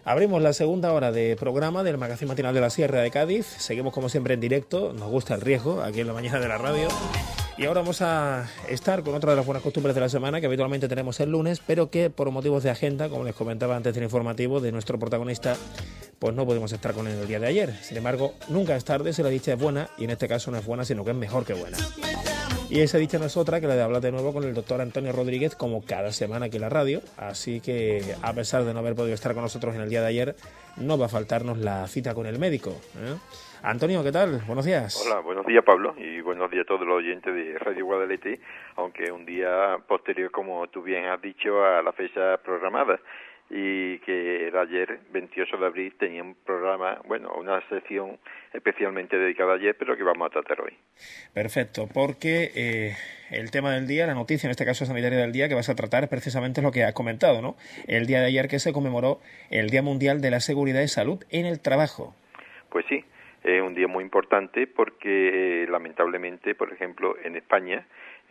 Abrimos la segunda hora de programa del Magazín Matinal de la Sierra de Cádiz. Seguimos como siempre en directo, nos gusta el riesgo aquí en la mañana de la radio. Y ahora vamos a estar con otra de las buenas costumbres de la semana que habitualmente tenemos el lunes, pero que por motivos de agenda, como les comentaba antes del informativo de nuestro protagonista, pues no podemos estar con él el día de ayer. Sin embargo, nunca es tarde si la dicha es buena, y en este caso no es buena, sino que es mejor que buena. Y esa dicha no es otra que la de hablar de nuevo con el doctor Antonio Rodríguez, como cada semana aquí en la radio. Así que, a pesar de no haber podido estar con nosotros en el día de ayer, no va a faltarnos la cita con el médico, ¿eh? Antonio, ¿qué tal? Buenos días. Hola, buenos días, Pablo, y buenos días a todos los oyentes de Radio Guadalete, aunque un día posterior, como tú bien has dicho, a la fecha programada, y que era ayer, 28 de abril, tenía un programa, bueno, una sección especialmente dedicada ayer, pero que vamos a tratar hoy. Perfecto, porque el tema del día, la noticia, en este caso sanitaria del día, que vas a tratar es precisamente lo que has comentado, ¿no? El día de ayer que se conmemoró el Día Mundial de la Seguridad y Salud en el Trabajo. Pues sí, es un día muy importante porque lamentablemente, por ejemplo, en España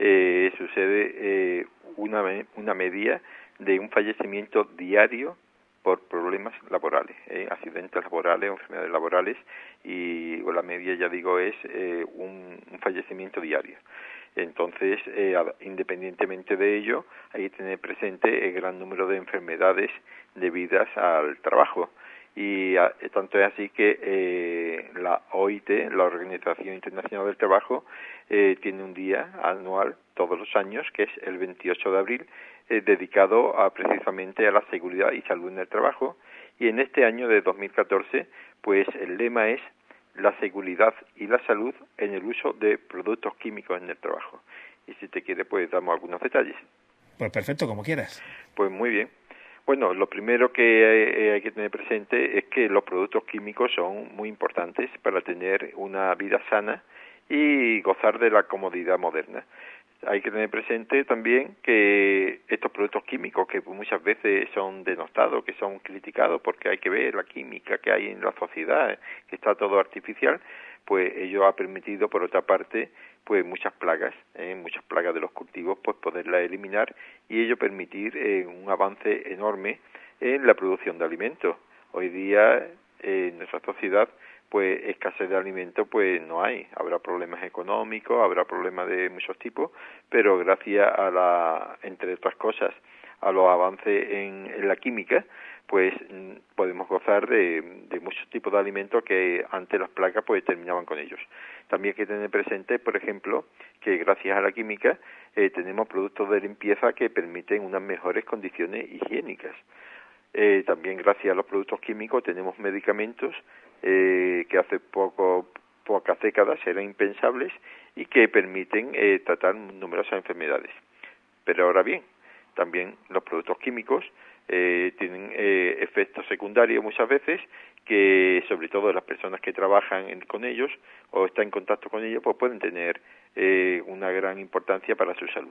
sucede una media de un fallecimiento diario por problemas laborales, accidentes laborales, enfermedades laborales, y la media, ya digo, es un fallecimiento diario. Entonces, independientemente de ello, hay que tener presente el gran número de enfermedades debidas al trabajo. Y tanto es así que la OIT, la Organización Internacional del Trabajo, tiene un día anual todos los años, que es el 28 de abril, dedicado precisamente a la seguridad y salud en el trabajo. Y en este año de 2014, pues el lema es la seguridad y la salud en el uso de productos químicos en el trabajo. Y si te quiere, pues damos algunos detalles. Pues perfecto, como quieras. Pues muy bien. Bueno, lo primero que hay que tener presente es que los productos químicos son muy importantes para tener una vida sana y gozar de la comodidad moderna. Hay que tener presente también que estos productos químicos, que muchas veces son denostados, que son criticados, porque hay que ver la química que hay en la sociedad, que está todo artificial, pues ello ha permitido, por otra parte, pues muchas plagas de los cultivos, pues poderlas eliminar, y ello permitir un avance enorme en la producción de alimentos. Hoy día en nuestra sociedad, pues escasez de alimentos pues no hay. Habrá problemas económicos, habrá problemas de muchos tipos, pero gracias a entre otras cosas, a los avances en la química, pues podemos gozar de muchos tipos de alimentos que antes las plagas pues terminaban con ellos. También hay que tener presente, por ejemplo, que gracias a la química tenemos productos de limpieza que permiten unas mejores condiciones higiénicas. También gracias a los productos químicos tenemos medicamentos que hace pocas décadas eran impensables y que permiten tratar numerosas enfermedades. Pero ahora bien, también los productos químicos tienen efectos secundarios muchas veces, que sobre todo las personas que trabajan con ellos o están en contacto con ellos, pues pueden tener una gran importancia para su salud.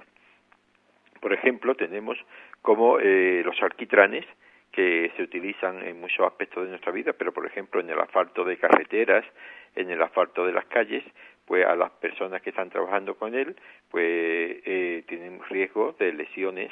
Por ejemplo, tenemos como los alquitranes, que se utilizan en muchos aspectos de nuestra vida, pero por ejemplo en el asfalto de carreteras, en el asfalto de las calles, pues a las personas que están trabajando con él, pues tienen riesgo de lesiones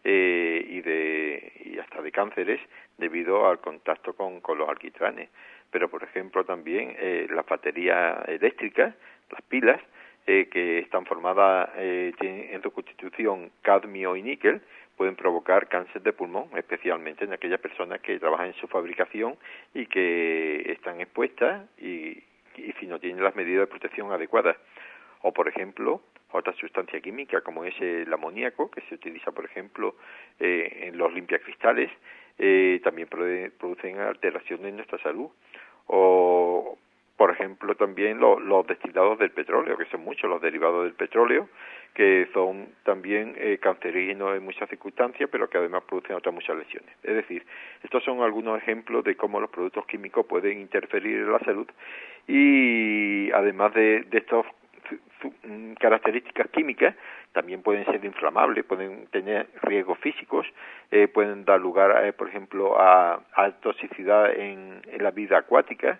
y hasta de cánceres debido al contacto con los alquitranes. Pero por ejemplo también las baterías eléctricas, las pilas, que están formadas, tienen en su constitución cadmio y níquel, pueden provocar cáncer de pulmón, especialmente en aquellas personas que trabajan en su fabricación y que están expuestas y si no tienen las medidas de protección adecuadas. O, por ejemplo, otra sustancia química como es el amoníaco, que se utiliza, por ejemplo, en los limpiacristales, también producen alteraciones en nuestra salud. O, por ejemplo, también los destilados del petróleo, que son muchos los derivados del petróleo, que son también cancerígenos en muchas circunstancias, pero que además producen otras muchas lesiones. Es decir, estos son algunos ejemplos de cómo los productos químicos pueden interferir en la salud, y además de estas características químicas, también pueden ser inflamables, pueden tener riesgos físicos, pueden dar lugar, por ejemplo, a toxicidad en la vida acuática,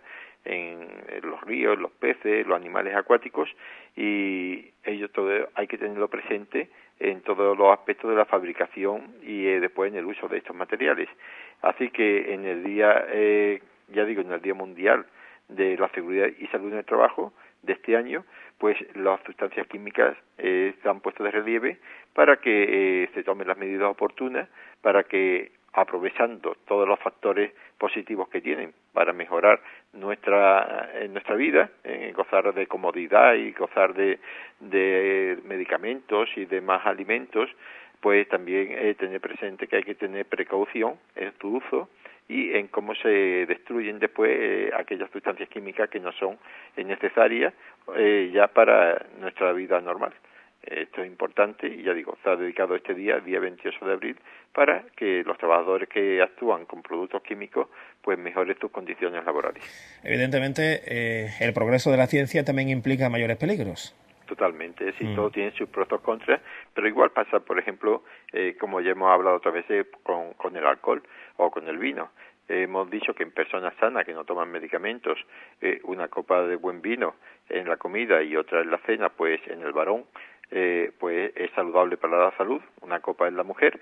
en los ríos, los peces, los animales acuáticos, y ello todo hay que tenerlo presente en todos los aspectos de la fabricación y después en el uso de estos materiales. Así que en el día, en el Día Mundial de la Seguridad y Salud en el Trabajo de este año, pues las sustancias químicas se han puesto de relieve para que se tomen las medidas oportunas, para que, aprovechando todos los factores positivos que tienen para mejorar nuestra vida, gozar de comodidad y gozar de medicamentos y de más alimentos, pues también tener presente que hay que tener precaución en su uso y en cómo se destruyen después aquellas sustancias químicas que no son necesarias ya para nuestra vida normal. Esto es importante y ya digo, está dedicado este día 28 de abril, para que los trabajadores que actúan con productos químicos pues mejoren sus condiciones laborales. Evidentemente, el progreso de la ciencia también implica mayores peligros. Totalmente, es decir, todo tiene sus pros y contras, pero igual pasa, por ejemplo, como ya hemos hablado otras veces con el alcohol o con el vino. Hemos dicho que en personas sanas que no toman medicamentos, una copa de buen vino en la comida y otra en la cena, pues en el varón, pues es saludable para la salud, una copa en la mujer,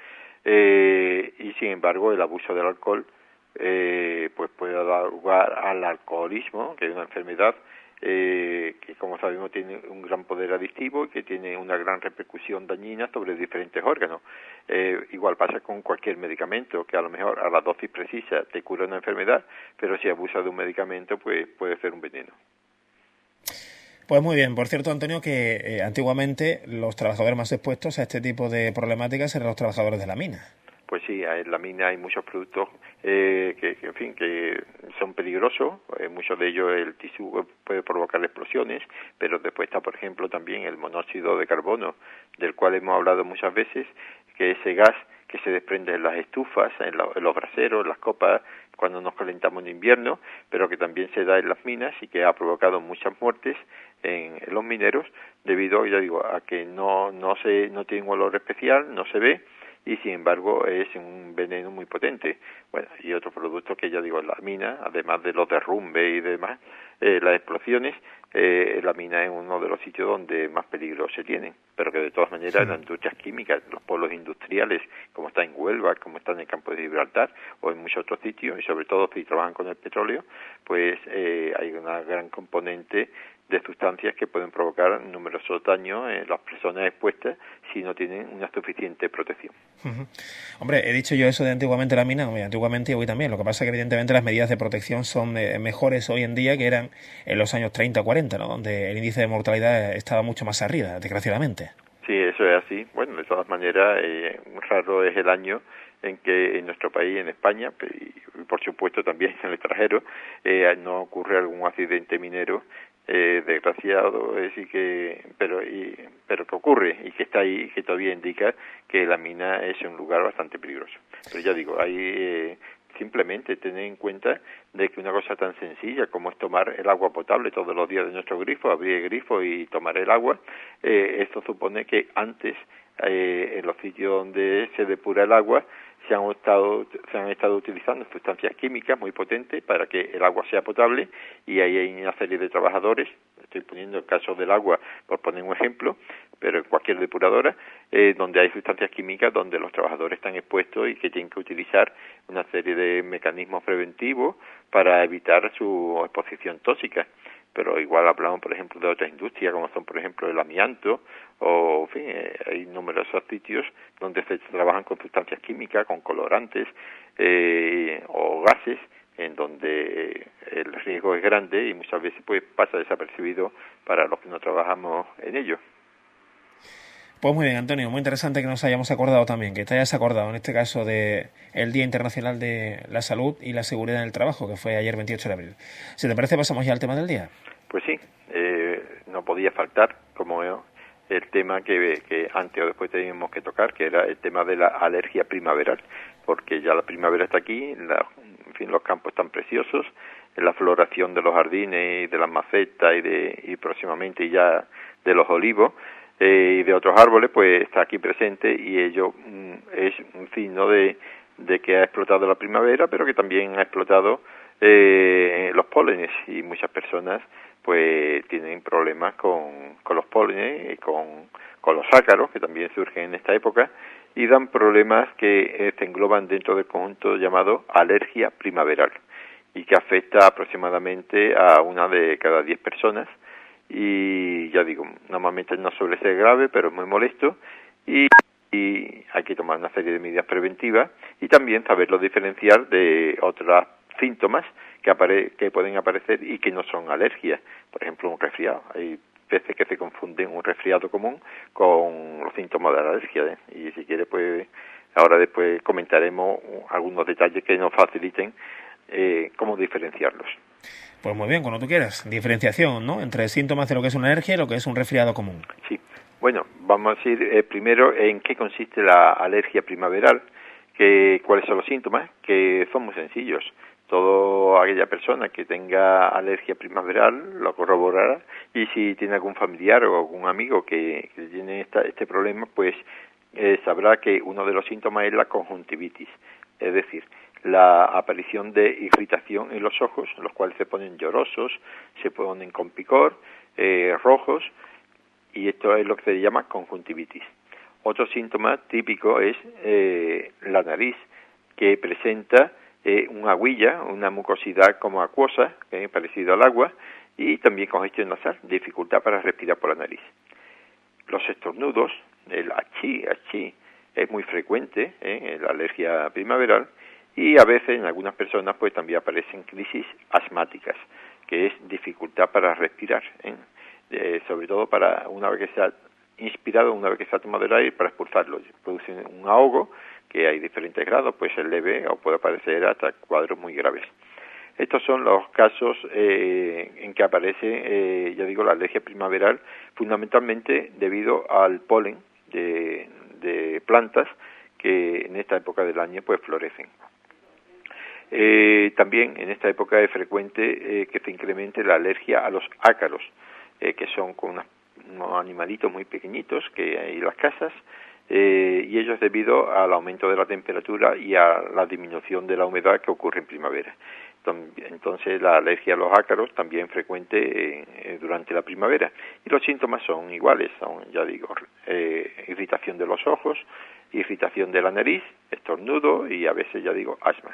y sin embargo el abuso del alcohol pues puede dar lugar al alcoholismo, que es una enfermedad que, como sabemos, tiene un gran poder adictivo y que tiene una gran repercusión dañina sobre diferentes órganos. Igual pasa con cualquier medicamento, que a lo mejor a la dosis precisa te cura una enfermedad, pero si abusas de un medicamento, pues puede ser un veneno. Pues muy bien. Por cierto, Antonio, que antiguamente los trabajadores más expuestos a este tipo de problemáticas eran los trabajadores de la mina. Pues sí, en la mina hay muchos productos que son peligrosos. Muchos de ellos el tisú puede provocar explosiones, pero después está, por ejemplo, también el monóxido de carbono, del cual hemos hablado muchas veces, que ese gas que se desprende en las estufas, en los braseros, en las copas, cuando nos calentamos en invierno, pero que también se da en las minas y que ha provocado muchas muertes en los mineros, debido, ya digo, a que no tiene un olor especial, no se ve, y sin embargo es un veneno muy potente. Bueno, y otros productos que ya digo, en la mina, además de los derrumbes y demás, las explosiones, la mina es uno de los sitios donde más peligro se tienen, pero que de todas maneras las industrias químicas, los polos industriales, como está en Huelva, como está en el campo de Gibraltar o en muchos otros sitios, y sobre todo si trabajan con el petróleo, pues hay una gran componente de sustancias que pueden provocar numerosos daños en las personas expuestas si no tienen una suficiente protección. Hombre, he dicho yo eso de antiguamente la mina, antiguamente y hoy también. Lo que pasa es que evidentemente las medidas de protección son mejores hoy en día que eran en los años 30 o 40, ¿no? Donde el índice de mortalidad estaba mucho más arriba, desgraciadamente. Sí, eso es así. Bueno, de todas maneras, raro es el año en que en nuestro país, en España, y por supuesto también en el extranjero, no ocurre algún accidente minero desgraciado, es decir pero que ocurre y que está ahí y que todavía indica que la mina es un lugar bastante peligroso. Pero ya digo, hay simplemente tener en cuenta de que una cosa tan sencilla como es tomar el agua potable todos los días de nuestro grifo, abrir el grifo y tomar el agua, esto supone que antes en los sitios donde se depura el agua se han estado utilizando sustancias químicas muy potentes para que el agua sea potable, y ahí hay una serie de trabajadores, estoy poniendo el caso del agua por poner un ejemplo, pero en cualquier depuradora, donde hay sustancias químicas donde los trabajadores están expuestos y que tienen que utilizar una serie de mecanismos preventivos para evitar su exposición tóxica. Pero igual hablamos, por ejemplo, de otras industrias, como son, por ejemplo, el amianto, o, en fin, hay numerosos sitios donde se trabajan con sustancias químicas, con colorantes o gases, en donde el riesgo es grande y muchas veces pues pasa desapercibido para los que no trabajamos en ello. Pues muy bien, Antonio, muy interesante que nos hayamos acordado también, que te hayas acordado en este caso de el Día Internacional de la Salud y la Seguridad en el Trabajo, que fue ayer 28 de abril. Si te parece, pasamos ya al tema del día. Pues sí, no podía faltar como el tema que antes o después teníamos que tocar, que era el tema de la alergia primaveral, porque ya la primavera está aquí, en fin, los campos están preciosos, la floración de los jardines y de las macetas y próximamente ya de los olivos, y de otros árboles, pues está aquí presente, y ello es un signo de de que ha explotado la primavera, pero que también ha explotado los pólenes, y muchas personas pues tienen problemas con los pólenes y con los ácaros, que también surgen en esta época, y dan problemas que se engloban dentro del conjunto llamado alergia primaveral, y que afecta aproximadamente a 1 de cada 10 personas, y ya digo, normalmente no suele ser grave, pero es muy molesto, y hay que tomar una serie de medidas preventivas, y también saberlo diferenciar de otros síntomas que pueden aparecer y que no son alergias. Por ejemplo, un resfriado. Hay veces que se confunden un resfriado común con los síntomas de la alergia, ¿eh? Y si quiere, pues ahora después comentaremos algunos detalles que nos faciliten cómo diferenciarlos. Pues muy bien, cuando tú quieras. Diferenciación, ¿no?, entre síntomas de lo que es una alergia y lo que es un resfriado común. Sí. Bueno, vamos a ir primero en qué consiste la alergia primaveral, cuáles son los síntomas, que son muy sencillos. Toda aquella persona que tenga alergia primaveral lo corroborará, y si tiene algún familiar o algún amigo que tiene este problema, pues sabrá que uno de los síntomas es la conjuntivitis, es decir, la aparición de irritación en los ojos, los cuales se ponen llorosos, se ponen con picor, rojos, y esto es lo que se llama conjuntivitis. Otro síntoma típico es la nariz, que presenta una aguilla, una mucosidad como acuosa, parecido al agua, y también congestión nasal, dificultad para respirar por la nariz. Los estornudos, el achí, es muy frecuente en la alergia primaveral, y a veces en algunas personas pues también aparecen crisis asmáticas, que es dificultad para respirar, sobre todo para una vez que se ha inspirado, una vez que se ha tomado el aire, para expulsarlo. Produce un ahogo, que hay diferentes grados, puede ser leve o puede aparecer hasta cuadros muy graves. Estos son los casos en que aparece, ya digo, la alergia primaveral, fundamentalmente debido al polen de plantas que en esta época del año pues florecen. También en esta época es frecuente que se incremente la alergia a los ácaros, que son con unos animalitos muy pequeñitos que hay en las casas, y ello es debido al aumento de la temperatura y a la disminución de la humedad que ocurre en primavera. Entonces la alergia a los ácaros también es frecuente durante la primavera, y los síntomas son iguales, son, ya digo, irritación de los ojos, irritación de la nariz, estornudo y a veces, ya digo, asma.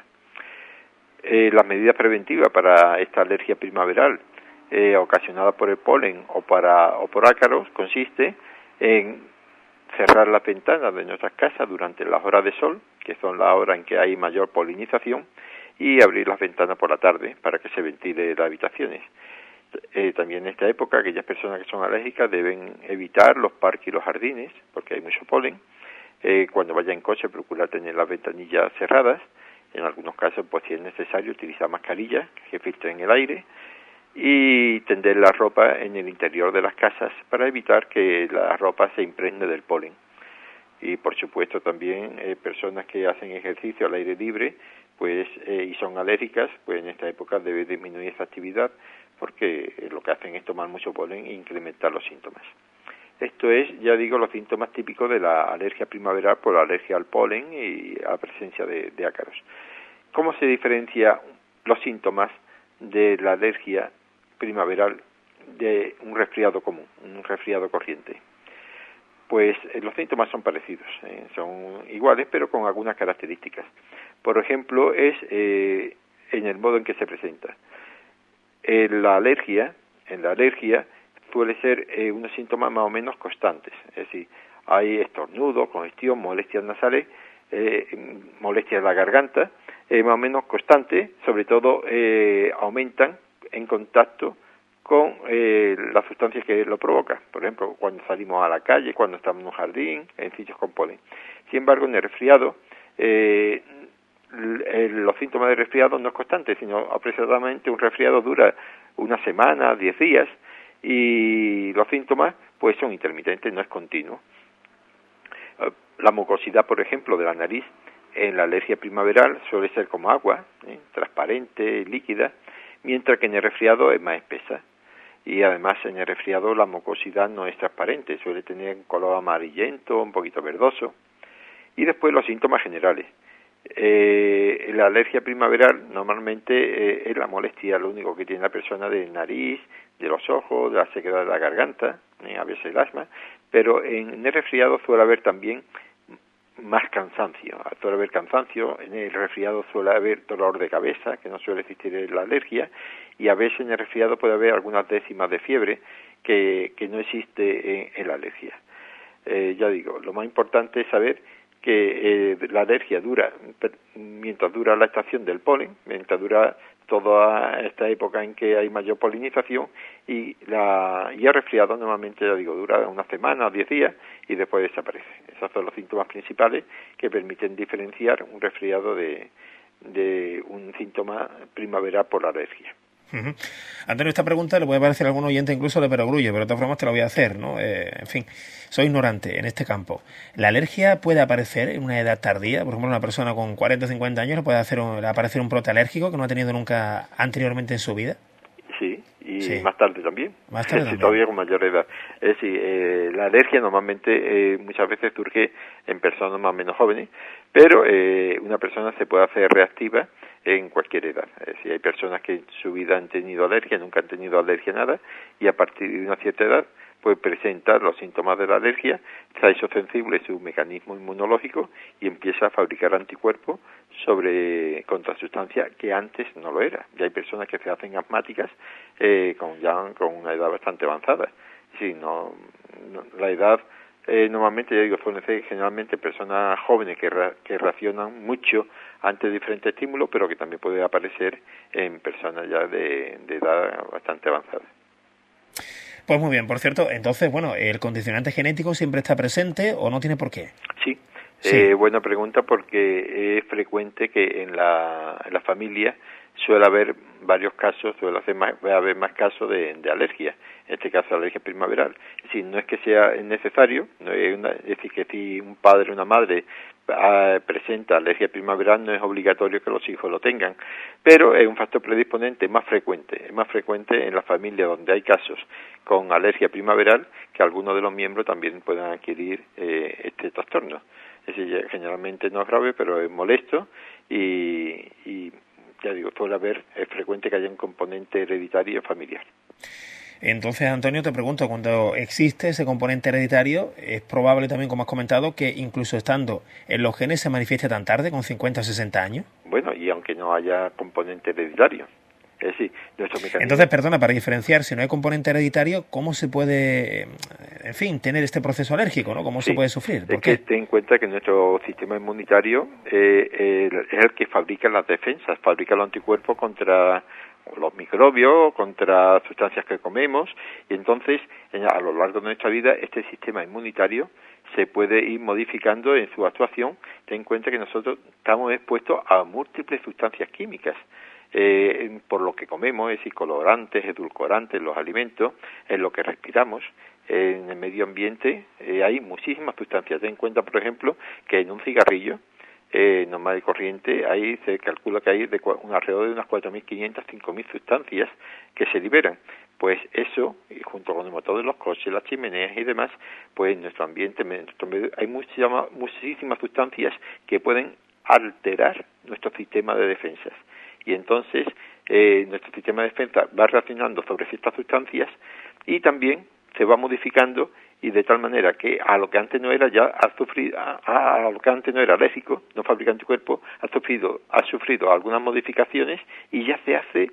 Las medidas preventivas para esta alergia primaveral ocasionada por el polen o por ácaros consiste en cerrar las ventanas de nuestras casas durante las horas de sol, que son las horas en que hay mayor polinización, y abrir las ventanas por la tarde para que se ventile las habitaciones. También en esta época aquellas personas que son alérgicas deben evitar los parques y los jardines porque hay mucho polen. Cuando vaya en coche, procura tener las ventanillas cerradas. En algunos casos, pues si es necesario, utilizar mascarillas que filtren el aire, y tender la ropa en el interior de las casas para evitar que la ropa se impregne del polen. Y por supuesto también personas que hacen ejercicio al aire libre pues y son alérgicas, pues en esta época debe disminuir esa actividad, porque lo que hacen es tomar mucho polen e incrementar los síntomas. Esto es, ya digo, los síntomas típicos de la alergia primaveral por la alergia al polen y a la presencia de ácaros. ¿Cómo se diferencia los síntomas de la alergia primaveral de un resfriado común, un resfriado corriente? Pues los síntomas son parecidos, son iguales, pero con algunas características. Por ejemplo, es en el modo en que se presenta. En la alergia suele ser unos síntomas más o menos constantes, es decir, hay estornudo, congestión, molestias nasales, molestias en la garganta, más o menos constante, sobre todo aumentan en contacto con las sustancias que lo provocan, por ejemplo, cuando salimos a la calle, cuando estamos en un jardín, en sitios con polen. Sin embargo, en el resfriado, los síntomas de resfriado no es constante, sino aproximadamente un resfriado dura una semana, 10 días, y los síntomas pues son intermitentes, no es continuo. La mucosidad, por ejemplo, de la nariz en la alergia primaveral suele ser como agua, transparente, líquida, mientras que en el resfriado es más espesa. Y además en el resfriado la mucosidad no es transparente, suele tener un color amarillento, un poquito verdoso. Y después los síntomas generales. La alergia primaveral normalmente es la molestia, lo único que tiene la persona de nariz, de los ojos, de la sequedad de la garganta, a veces el asma, pero en el resfriado suele haber también más cansancio, en el resfriado suele haber dolor de cabeza, que no suele existir en la alergia, y a veces en el resfriado puede haber algunas décimas de fiebre que no existe en la alergia. Ya digo, lo más importante es saber que la alergia dura mientras dura la estación del polen, mientras dura toda esta época en que hay mayor polinización, y el resfriado normalmente, ya digo, dura una semana o 10 días y después desaparece. Esos son los síntomas principales que permiten diferenciar un resfriado de un síntoma primaveral por la alergia. Uh-huh. Antonio, esta pregunta le puede parecer a algún oyente incluso de perogrullo, pero de todas formas te la voy a hacer, ¿no? En fin, soy ignorante en este campo. ¿La alergia puede aparecer en una edad tardía? Por ejemplo, una persona con 40 o 50 años le puede aparecer un brote alérgico que no ha tenido nunca anteriormente en su vida. Sí, y más tarde también. Más tarde también. Todavía con mayor edad. Es decir, la alergia normalmente muchas veces surge en personas más o menos jóvenes, pero una persona se puede hacer reactiva en cualquier edad. Es decir, hay personas que en su vida han tenido alergia, nunca han tenido alergia a nada, y a partir de una cierta edad puede presentar los síntomas de la alergia, se ha hecho sensible su mecanismo inmunológico y empieza a fabricar anticuerpos contra sustancias que antes no lo era. Ya hay personas que se hacen asmáticas con una edad bastante avanzada. Sí, la edad normalmente, ya digo, suelen ser generalmente personas jóvenes que reaccionan mucho ante diferentes estímulos, pero que también puede aparecer en personas ya de edad bastante avanzada. Pues muy bien, por cierto, entonces, bueno, ¿el condicionante genético siempre está presente o no tiene por qué? Sí. Buena pregunta, porque es frecuente que en la familia suele haber varios casos, haber más casos de alergia, en este caso alergia primaveral. Es decir, no es que sea necesario, es decir, que si un padre o una madre presenta alergia primaveral no es obligatorio que los hijos lo tengan, pero es un factor predisponente más frecuente en la familia donde hay casos con alergia primaveral, que algunos de los miembros también puedan adquirir este trastorno. Es decir, generalmente no es grave, pero es molesto y ya digo, es frecuente que haya un componente hereditario familiar. Entonces, Antonio, te pregunto, cuando existe ese componente hereditario, es probable también, como has comentado, que incluso estando en los genes se manifieste tan tarde, con 50 o 60 años. Bueno, y aunque no haya componente hereditario. Es decir, nuestro mecanismo... Entonces, perdona, para diferenciar, si no hay componente hereditario, ¿cómo se puede, en fin, tener este proceso alérgico, ¿no? ¿Cómo se puede sufrir? ¿Por qué? Ten en cuenta que nuestro sistema inmunitario es el que fabrica las defensas, fabrica los anticuerpos contra los microbios, contra sustancias que comemos, y entonces a lo largo de nuestra vida este sistema inmunitario se puede ir modificando en su actuación. Ten en cuenta que nosotros estamos expuestos a múltiples sustancias químicas por lo que comemos, es decir, colorantes, edulcorantes, los alimentos, en lo que respiramos. En el medio ambiente hay muchísimas sustancias. Ten en cuenta, por ejemplo, que en un cigarrillo normal y corriente se calcula que hay alrededor de unas 4.500, 5.000 sustancias que se liberan. Pues eso, junto con el motor de los coches, las chimeneas y demás, pues en nuestro ambiente, hay muchísimas sustancias que pueden alterar nuestro sistema de defensas. Y entonces nuestro sistema de defensa va reaccionando sobre ciertas sustancias y también se va modificando, y de tal manera que a lo que antes no era a lo que antes no era alérgico, no fabrica anticuerpos, ha sufrido algunas modificaciones y ya se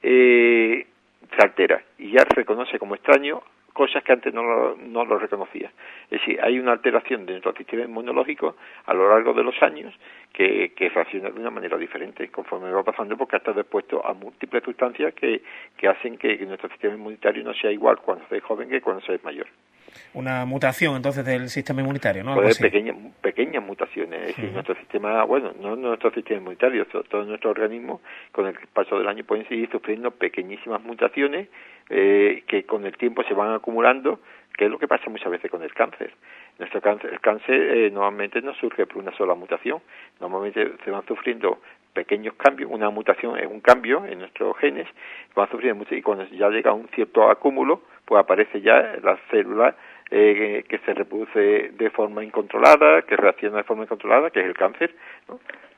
altera y ya reconoce como extraño cosas que antes no lo reconocía. Es decir, hay una alteración de nuestro sistema inmunológico a lo largo de los años que reacciona de una manera diferente conforme va pasando, porque está expuesto a múltiples sustancias que hacen que nuestro sistema inmunitario no sea igual cuando se es joven que cuando se es mayor. Una mutación entonces del sistema inmunitario, ¿no? Puede haber pequeñas mutaciones. Es decir, nuestro sistema, no nuestro sistema inmunitario, todo nuestro organismo con el paso del año pueden seguir sufriendo pequeñísimas mutaciones que con el tiempo se van acumulando, que es lo que pasa muchas veces con el cáncer. El cáncer normalmente no surge por una sola mutación, normalmente se van sufriendo pequeños cambios. Una mutación es un cambio en nuestros genes, van sufriendo mucho, y cuando ya llega a un cierto acúmulo, pues aparece ya la célula que se reproduce de forma incontrolada, que reacciona de forma incontrolada, que es el cáncer, ¿no?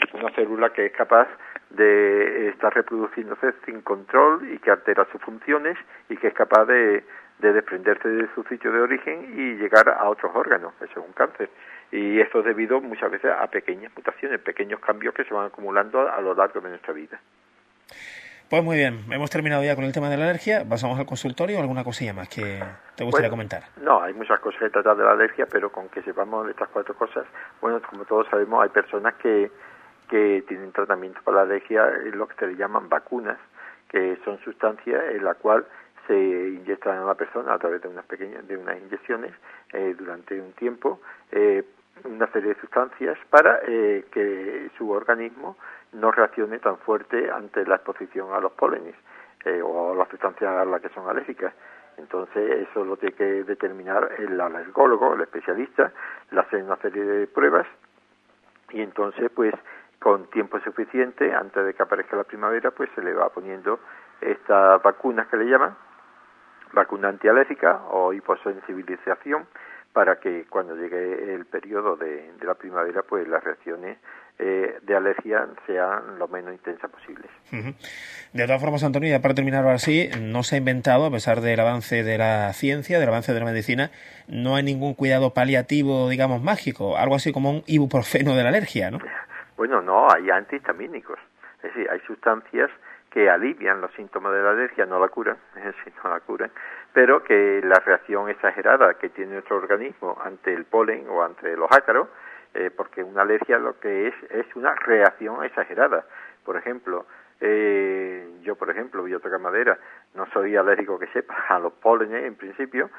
una célula que es capaz de estar reproduciéndose sin control y que altera sus funciones y que es capaz de desprenderse de su sitio de origen y llegar a otros órganos. Eso es un cáncer. Y esto es debido muchas veces a pequeñas mutaciones, pequeños cambios que se van acumulando a lo largo de nuestra vida. Pues muy bien, hemos terminado ya con el tema de la alergia. ¿Pasamos al consultorio o alguna cosilla más que te gustaría comentar? No, hay muchas cosas que tratar de la alergia, pero con que sepamos de estas 4 cosas, bueno, como todos sabemos, hay personas que tienen tratamiento para la alergia, lo que se le llaman vacunas, que son sustancias en la cual se inyectan a la persona a través de unas inyecciones durante un tiempo, una serie de sustancias para que su organismo no reaccione tan fuerte ante la exposición a los pólenes o a las sustancias a las que son alérgicas. Entonces eso lo tiene que determinar el alergólogo, el especialista, le hace una serie de pruebas y entonces pues con tiempo suficiente, antes de que aparezca la primavera, pues se le va poniendo estas vacunas que le llaman, vacuna antialérgica o hiposensibilización, para que cuando llegue el periodo de la primavera, pues las reacciones de alergia sean lo menos intensas posibles. Uh-huh. De todas formas, Antonio, ya para terminar ahora sí, no se ha inventado, a pesar del avance de la ciencia, del avance de la medicina, no hay ningún cuidado paliativo, digamos, mágico, algo así como un ibuprofeno de la alergia, ¿no? Bueno, no, hay antihistamínicos, es decir, hay sustancias que alivian los síntomas de la alergia, no la curan, pero que la reacción exagerada que tiene nuestro organismo ante el polen o ante los ácaros, porque una alergia lo que es una reacción exagerada. Por ejemplo, yo voy a tocar madera, no soy alérgico que sepa a los pólenes en principio,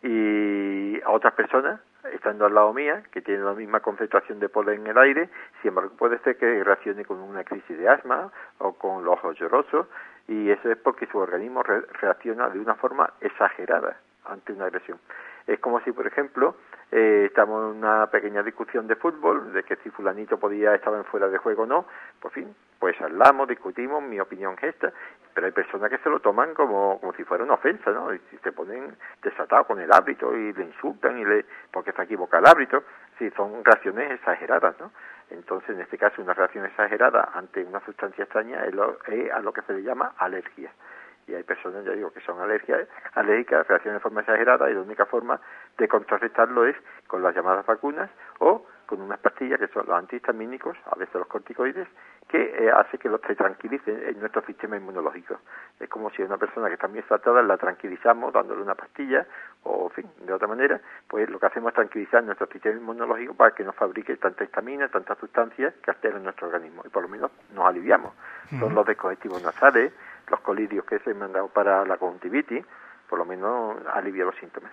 y a otras personas, estando al lado mía, que tienen la misma concentración de polen en el aire, sin embargo puede ser que reaccione con una crisis de asma o con los ojos llorosos, y eso es porque su organismo reacciona de una forma exagerada ante una agresión. Es como si, por ejemplo, estamos en una pequeña discusión de fútbol, de que si fulanito estaba en fuera de juego o no, por fin, pues hablamos, discutimos, mi opinión es esta, pero hay personas que se lo toman como si fuera una ofensa, ¿no? Y se ponen desatados con el árbitro y le insultan porque se equivoca el árbitro. Sí, son reacciones exageradas, ¿no? Entonces, en este caso, una reacción exagerada ante una sustancia extraña es a lo que se le llama alergia. Y hay personas, ya digo, que son alérgicas, reaccionan de forma exagerada, y la única forma de contrarrestarlo es con las llamadas vacunas o con unas pastillas que son los antihistamínicos, a veces los corticoides, que hace que se tranquilicen en nuestro sistema inmunológico. Es como si a una persona que está muy exaltada la tranquilizamos dándole una pastilla, o en fin, de otra manera, pues lo que hacemos es tranquilizar nuestro sistema inmunológico para que no fabrique tanta histamina, tantas sustancias que alteran nuestro organismo, y por lo menos nos aliviamos. Son los descongestivos nasales, los colirios que se me han dado para la conjuntivitis, por lo menos alivia los síntomas.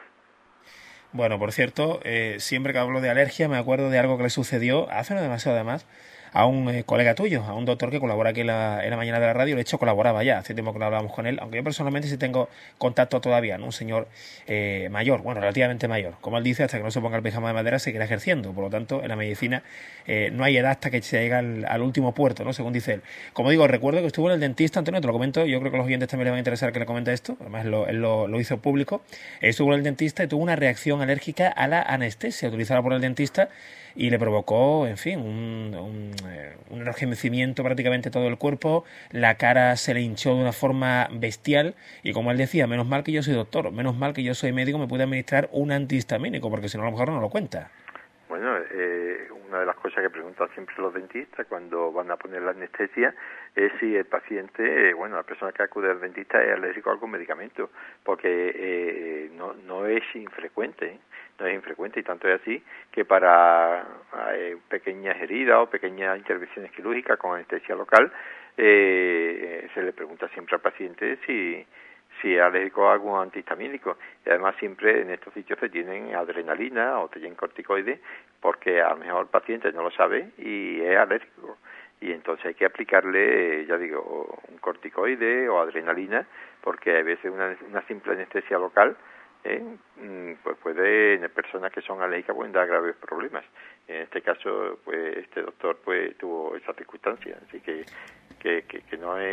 Bueno, por cierto, siempre que hablo de alergia me acuerdo de algo que le sucedió, hace no demasiado además, a un colega tuyo, a un doctor que colabora aquí en la mañana de la radio. De hecho, colaboraba ya, hace tiempo que no hablábamos con él, aunque yo personalmente sí tengo contacto todavía, ¿no? Un señor mayor, bueno, relativamente mayor. Como él dice, hasta que no se ponga el pijama de madera seguirá ejerciendo. Por lo tanto, en la medicina no hay edad hasta que se llega al último puerto, ¿no? Según dice él. Como digo, recuerdo que estuvo en el dentista, Antonio, te lo comento, yo creo que a los oyentes también les va a interesar que le comente esto, además él lo hizo público. Estuvo en el dentista y tuvo una reacción alérgica a la anestesia utilizada por el dentista, y le provocó, en fin, un enrojecimiento prácticamente todo el cuerpo, la cara se le hinchó de una forma bestial, y como él decía, menos mal que yo soy doctor, menos mal que yo soy médico, me pude administrar un antihistamínico, porque si no a lo mejor no lo cuenta. Bueno, una de las cosas que preguntan siempre los dentistas cuando van a poner la anestesia es si el paciente, la persona que acude al dentista es alérgico a algún medicamento, porque no es infrecuente, y tanto es así que para pequeñas heridas o pequeñas intervenciones quirúrgicas con anestesia local se le pregunta siempre al paciente si es alérgico a algún antihistamínico, y además siempre en estos sitios se tienen adrenalina o tienen corticoides, porque a lo mejor el paciente no lo sabe y es alérgico, y entonces hay que aplicarle, un corticoide o adrenalina, porque a veces una simple anestesia local pues puede, en personas que son alérgicas, pueden dar graves problemas. En este caso, pues este doctor pues tuvo esa circunstancia, así que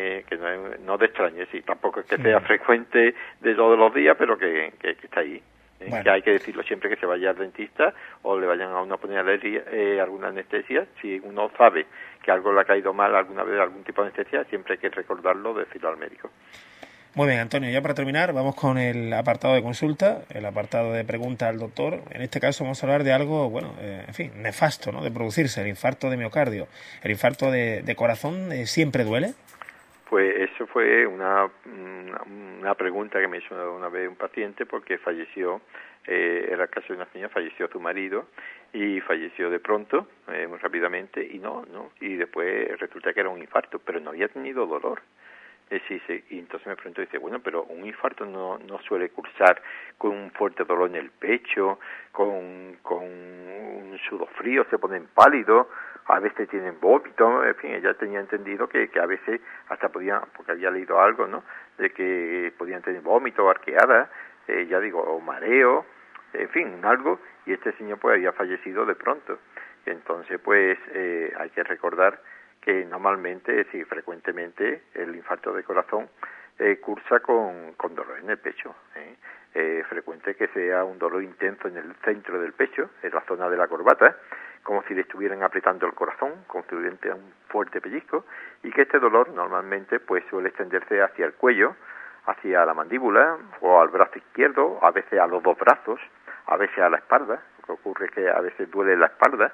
no de extrañe, sí, tampoco es que sea frecuente de todos los días, pero que está ahí. Bueno. Que hay que decirlo siempre que se vaya al dentista o le vayan a una poner alguna anestesia. Si uno sabe que algo le ha caído mal alguna vez, algún tipo de anestesia, siempre hay que recordarlo, decirlo al médico. Muy bien, Antonio, ya para terminar vamos con el apartado de consulta, el apartado de pregunta al doctor. En este caso vamos a hablar de algo, bueno, en fin, nefasto, ¿no?, de producirse, el infarto de miocardio. ¿El infarto de corazón siempre duele? Pues eso fue una pregunta que me hizo una vez un paciente, porque falleció, era el caso de una señora, falleció su marido y falleció de pronto, muy rápidamente, y después resulta que era un infarto, pero no había tenido dolor. Y entonces me preguntó, dice, bueno, pero un infarto no suele cursar con un fuerte dolor en el pecho, con un sudor frío, se ponen pálidos, a veces tienen vómito, en fin, ella tenía entendido que a veces hasta podían, porque había leído algo, ¿no?, de que podían tener vómito o arqueada, o mareo, en fin, algo, y este señor pues había fallecido de pronto. Entonces pues hay que recordar que normalmente, sí, frecuentemente, el infarto de corazón cursa con dolor en el pecho. Frecuente que sea un dolor intenso en el centro del pecho, en la zona de la corbata, como si le estuvieran apretando el corazón, como si hubiera un fuerte pellizco, y que este dolor normalmente pues suele extenderse hacia el cuello, hacia la mandíbula o al brazo izquierdo, a veces a los dos brazos, a veces a la espalda. Lo que ocurre es que a veces duele la espalda,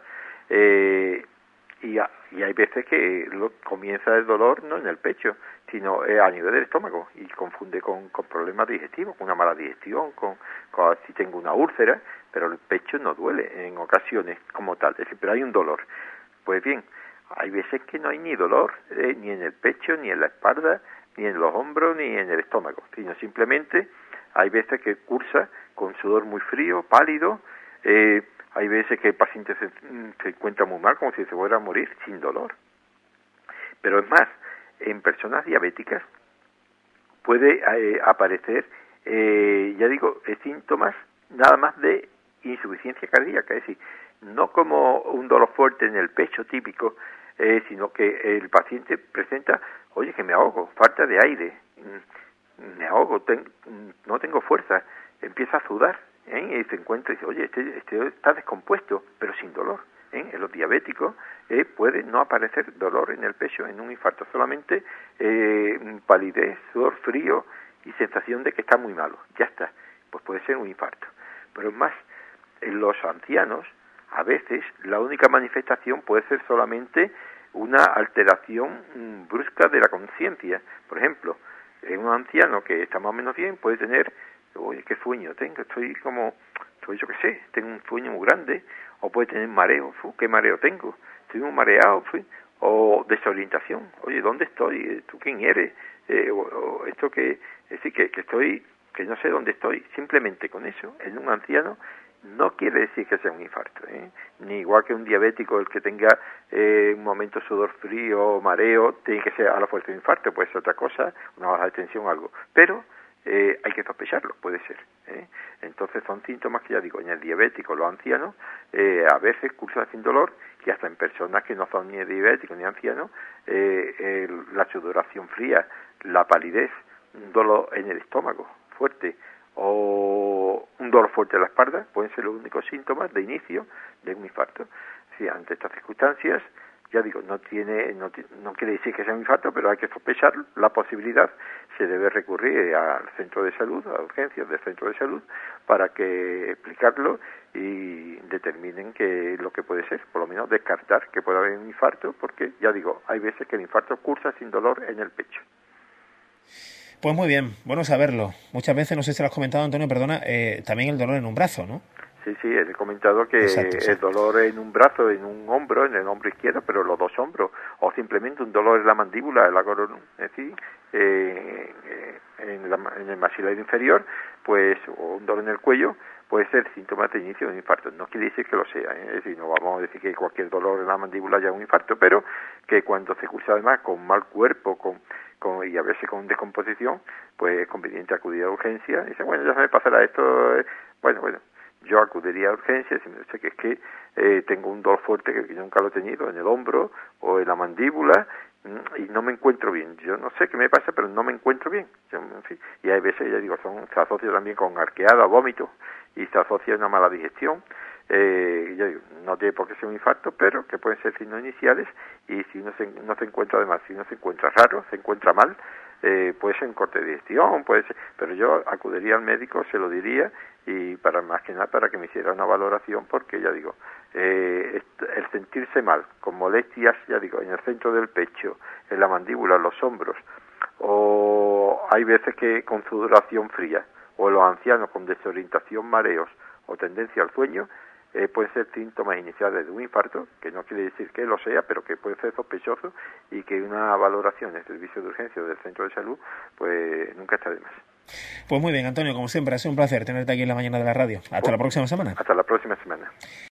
y hay veces que comienza el dolor no en el pecho, sino a nivel del estómago, y confunde con problemas digestivos, con una mala digestión, con si tengo una úlcera, pero el pecho no duele en ocasiones como tal, es decir, pero hay un dolor. Pues bien, hay veces que no hay ni dolor, ni en el pecho, ni en la espalda, ni en los hombros, ni en el estómago, sino simplemente hay veces que cursa con sudor muy frío, pálido, hay veces que el paciente se encuentra muy mal, como si se fuera a morir, sin dolor. Pero es más, en personas diabéticas puede aparecer, síntomas nada más de insuficiencia cardíaca, es decir, no como un dolor fuerte en el pecho típico, sino que el paciente presenta, oye, que me ahogo, falta de aire, me ahogo, no tengo fuerza, empieza a sudar, y se encuentra y dice, oye, este está descompuesto, pero sin dolor. En los diabéticos puede no aparecer dolor en el pecho en un infarto, solamente palidez, sudor frío y sensación de que está muy malo, ya está, pues puede ser un infarto. Pero es más, en los ancianos, a veces la única manifestación puede ser solamente una alteración brusca de la conciencia. Por ejemplo, un anciano que está más o menos bien puede tener, oye, qué sueño tengo, yo qué sé, tengo un sueño muy grande, o puede tener mareo, qué mareo tengo, estoy muy mareado, o desorientación, oye, ¿dónde estoy? ¿Tú quién eres? O esto que, es decir, que no sé dónde estoy. Simplemente con eso, en un anciano, no quiere decir que sea un infarto, ni igual que un diabético, el que tenga un momento sudor frío, mareo, tiene que ser a la fuerza de infarto, puede ser otra cosa, una baja de tensión o algo, pero hay que sospecharlo, puede ser. Entonces son síntomas que, ya digo, en el diabético, los ancianos, a veces cursan sin dolor, y hasta en personas que no son ni diabéticos ni ancianos, la sudoración fría, la palidez, un dolor en el estómago fuerte, o un dolor fuerte en la espalda, pueden ser los únicos síntomas de inicio de un infarto. Sí, ante estas circunstancias, ya digo, no quiere decir que sea un infarto, pero hay que sospechar la posibilidad. Se debe recurrir al centro de salud, a urgencias del centro de salud, para que explicarlo y determinen qué es lo que puede ser, por lo menos descartar que pueda haber un infarto, porque, ya digo, hay veces que el infarto cursa sin dolor en el pecho. Pues muy bien, bueno saberlo. Muchas veces, no sé si lo has comentado, Antonio, perdona, también el dolor en un brazo, ¿no? Sí, he comentado que exacto. El dolor en un brazo, en un hombro, en el hombro izquierdo, pero los dos hombros, o simplemente un dolor en la mandíbula, en la corona, es decir, en el maxilar inferior, pues, o un dolor en el cuello, puede ser síntoma de inicio de un infarto. No quiere decir que lo sea, es decir, no vamos a decir que cualquier dolor en la mandíbula ya es un infarto, pero que cuando se cursa además con mal cuerpo, y a veces con descomposición, pues es conveniente acudir a urgencia y dice, bueno, ya se me pasará esto, bueno, yo acudiría a urgencias y me dice que es que tengo un dolor fuerte que yo nunca lo he tenido en el hombro o en la mandíbula y no me encuentro bien. Yo no sé qué me pasa, pero no me encuentro bien. En fin, y hay veces, ya digo, se asocia también con arqueada, vómito, y se asocia a una mala digestión. Ya digo, no tiene por qué ser un infarto, pero que pueden ser signos iniciales, y si uno no se encuentra, además, si uno se encuentra raro, se encuentra mal, puede ser un corte de digestión, puede ser, pero yo acudiría al médico, se lo diría, y para más que nada para que me hiciera una valoración, porque ya digo, el sentirse mal, con molestias, ya digo, en el centro del pecho, en la mandíbula, en los hombros, o hay veces que con sudoración fría, o los ancianos con desorientación, mareos o tendencia al sueño, pueden ser síntomas iniciales de un infarto, que no quiere decir que lo sea, pero que puede ser sospechoso, y que una valoración en el servicio de urgencia del centro de salud, pues nunca está de más. Pues muy bien, Antonio, como siempre, ha sido un placer tenerte aquí en la mañana de la radio. Hasta la próxima semana. Hasta la próxima semana.